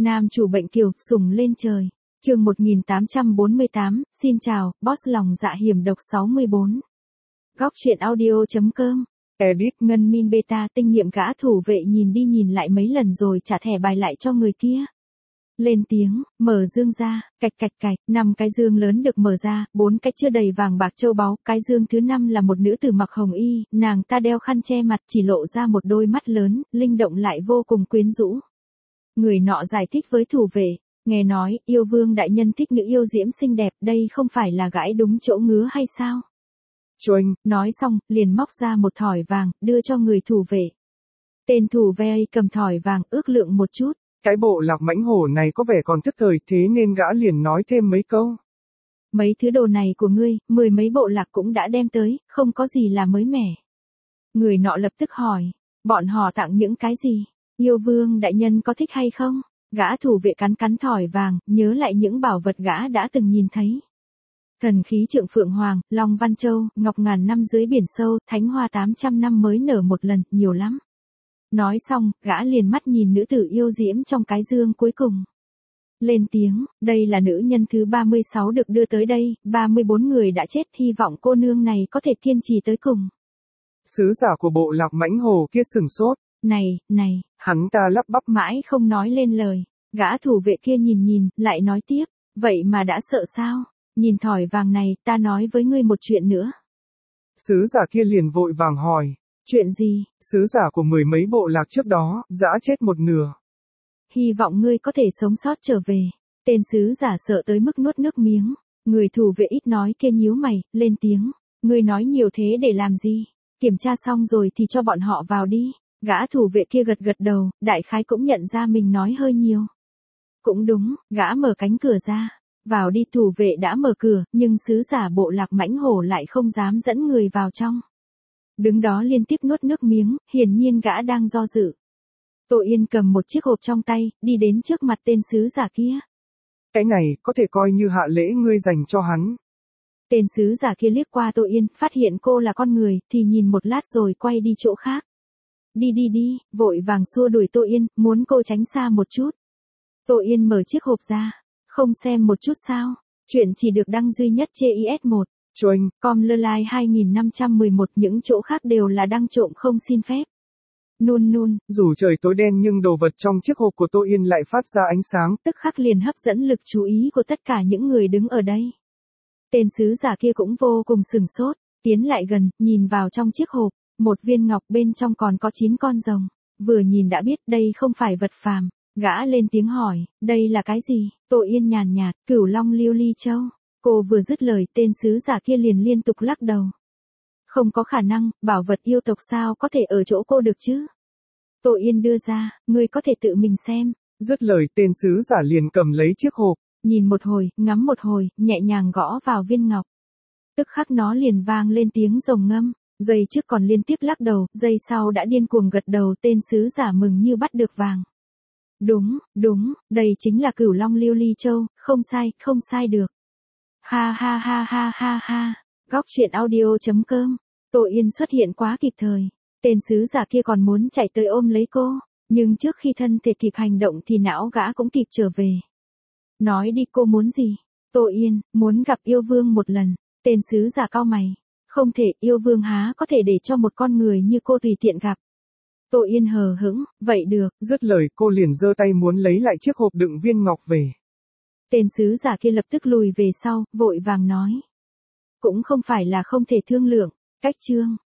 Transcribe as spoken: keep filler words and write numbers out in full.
Nam chủ bệnh kiều, sùng lên trời. Chương một nghìn tám trăm bốn mươi tám, xin chào, boss lòng dạ hiểm độc sáu mươi bốn. Góc truyện audio.com. Edit Ngân Min Beta tinh nhiệm gã thủ vệ nhìn đi nhìn lại mấy lần rồi trả thẻ bài lại cho người kia. Lên tiếng, mở dương ra, cạch cạch cạch, năm cái dương lớn được mở ra, bốn cái chưa đầy vàng bạc châu báu, cái dương thứ năm là một nữ tử mặc hồng y, nàng ta đeo khăn che mặt chỉ lộ ra một đôi mắt lớn, linh động lại vô cùng quyến rũ. Người nọ giải thích với thủ vệ, nghe nói, yêu vương đại nhân thích nữ yêu diễm xinh đẹp, đây không phải là gãi đúng chỗ ngứa hay sao? Choanh, nói xong, liền móc ra một thỏi vàng, đưa cho người thủ vệ. Tên thủ vệ cầm thỏi vàng ước lượng một chút. Cái bộ lạc mãnh hổ này có vẻ còn thức thời, thế nên gã liền nói thêm mấy câu. Mấy thứ đồ này của ngươi, mười mấy bộ lạc cũng đã đem tới, không có gì là mới mẻ. Người nọ lập tức hỏi, bọn họ tặng những cái gì? Yêu vương đại nhân có thích hay không? Gã thủ vệ cắn cắn thỏi vàng, nhớ lại những bảo vật gã đã từng nhìn thấy. Thần khí trượng phượng hoàng, long văn châu, ngọc ngàn năm dưới biển sâu, thánh hoa tám trăm năm mới nở một lần, nhiều lắm. Nói xong, gã liền mắt nhìn nữ tử yêu diễm trong cái dương cuối cùng. Lên tiếng, đây là nữ nhân thứ ba mươi sáu được đưa tới đây, ba mươi bốn người đã chết, hy vọng cô nương này có thể kiên trì tới cùng. Sứ giả của bộ lạc mãnh hổ kia sừng sốt. Này, này, hắn ta lắp bắp mãi không nói lên lời. Gã thủ vệ kia nhìn nhìn, lại nói tiếp, vậy mà đã sợ sao? Nhìn thỏi vàng này, ta nói với ngươi một chuyện nữa. Sứ giả kia liền vội vàng hỏi. Chuyện gì? Sứ giả của mười mấy bộ lạc trước đó, dã chết một nửa. Hy vọng ngươi có thể sống sót trở về. Tên sứ giả sợ tới mức nuốt nước miếng. Người thủ vệ ít nói kia nhíu mày, lên tiếng. Ngươi nói nhiều thế để làm gì? Kiểm tra xong rồi thì cho bọn họ vào đi. Gã thủ vệ kia gật gật đầu, đại khái cũng nhận ra mình nói hơi nhiều. Cũng đúng, gã mở cánh cửa ra. Vào đi, thủ vệ đã mở cửa, nhưng sứ giả bộ lạc mãnh hổ lại không dám dẫn người vào trong. Đứng đó liên tiếp nuốt nước miếng, hiển nhiên gã đang do dự. Tô Yên cầm một chiếc hộp trong tay, đi đến trước mặt tên sứ giả kia. Cái này, có thể coi như hạ lễ ngươi dành cho hắn. Tên sứ giả kia liếc qua Tô Yên, phát hiện cô là con người, thì nhìn một lát rồi quay đi chỗ khác. Đi đi đi, vội vàng xua đuổi Tô Yên, muốn cô tránh xa một chút. Tô Yên mở chiếc hộp ra. Không xem một chút sao? Chuyện chỉ được đăng duy nhất trên i ét một. Choanh, com lơ lai hai nghìn năm trăm mười một, những chỗ khác đều là đăng trộm không xin phép. Nun nun, dù trời tối đen nhưng đồ vật trong chiếc hộp của Tô Yên lại phát ra ánh sáng, tức khắc liền hấp dẫn lực chú ý của tất cả những người đứng ở đây. Tên sứ giả kia cũng vô cùng sừng sốt, tiến lại gần, nhìn vào trong chiếc hộp, một viên ngọc bên trong còn có chín con rồng, vừa nhìn đã biết đây không phải vật phàm. Gã lên tiếng hỏi, đây là cái gì? Tô Yên nhàn nhạt, Cửu Long Lưu Ly Châu. Cô vừa dứt lời, tên sứ giả kia liền liên tục lắc đầu. Không có khả năng, bảo vật yêu tộc sao có thể ở chỗ cô được chứ? Tô Yên đưa ra, ngươi có thể tự mình xem. Dứt lời, tên sứ giả liền cầm lấy chiếc hộp. Nhìn một hồi, ngắm một hồi, nhẹ nhàng gõ vào viên ngọc. Tức khắc nó liền vang lên tiếng rồng ngâm. Giây trước còn liên tiếp lắc đầu, giây sau đã điên cuồng gật đầu, tên sứ giả mừng như bắt được vàng. Đúng, đúng, đây chính là Cửu Long Lưu Ly Châu, không sai, không sai được. Ha ha ha ha ha ha, góc truyện audio.com. Tô Yên xuất hiện quá kịp thời. Tên sứ giả kia còn muốn chạy tới ôm lấy cô, nhưng trước khi thân thể kịp hành động thì não gã cũng kịp trở về. Nói đi, cô muốn gì? Tô Yên, muốn gặp yêu vương một lần. Tên sứ giả cau mày. Không thể, yêu vương há có thể để cho một con người như cô tùy tiện gặp. Tô Yên hờ hững, vậy được. Dứt lời, cô liền giơ tay muốn lấy lại chiếc hộp đựng viên ngọc về. Tên sứ giả kia lập tức lùi về sau, vội vàng nói. Cũng không phải là không thể thương lượng, cách chương.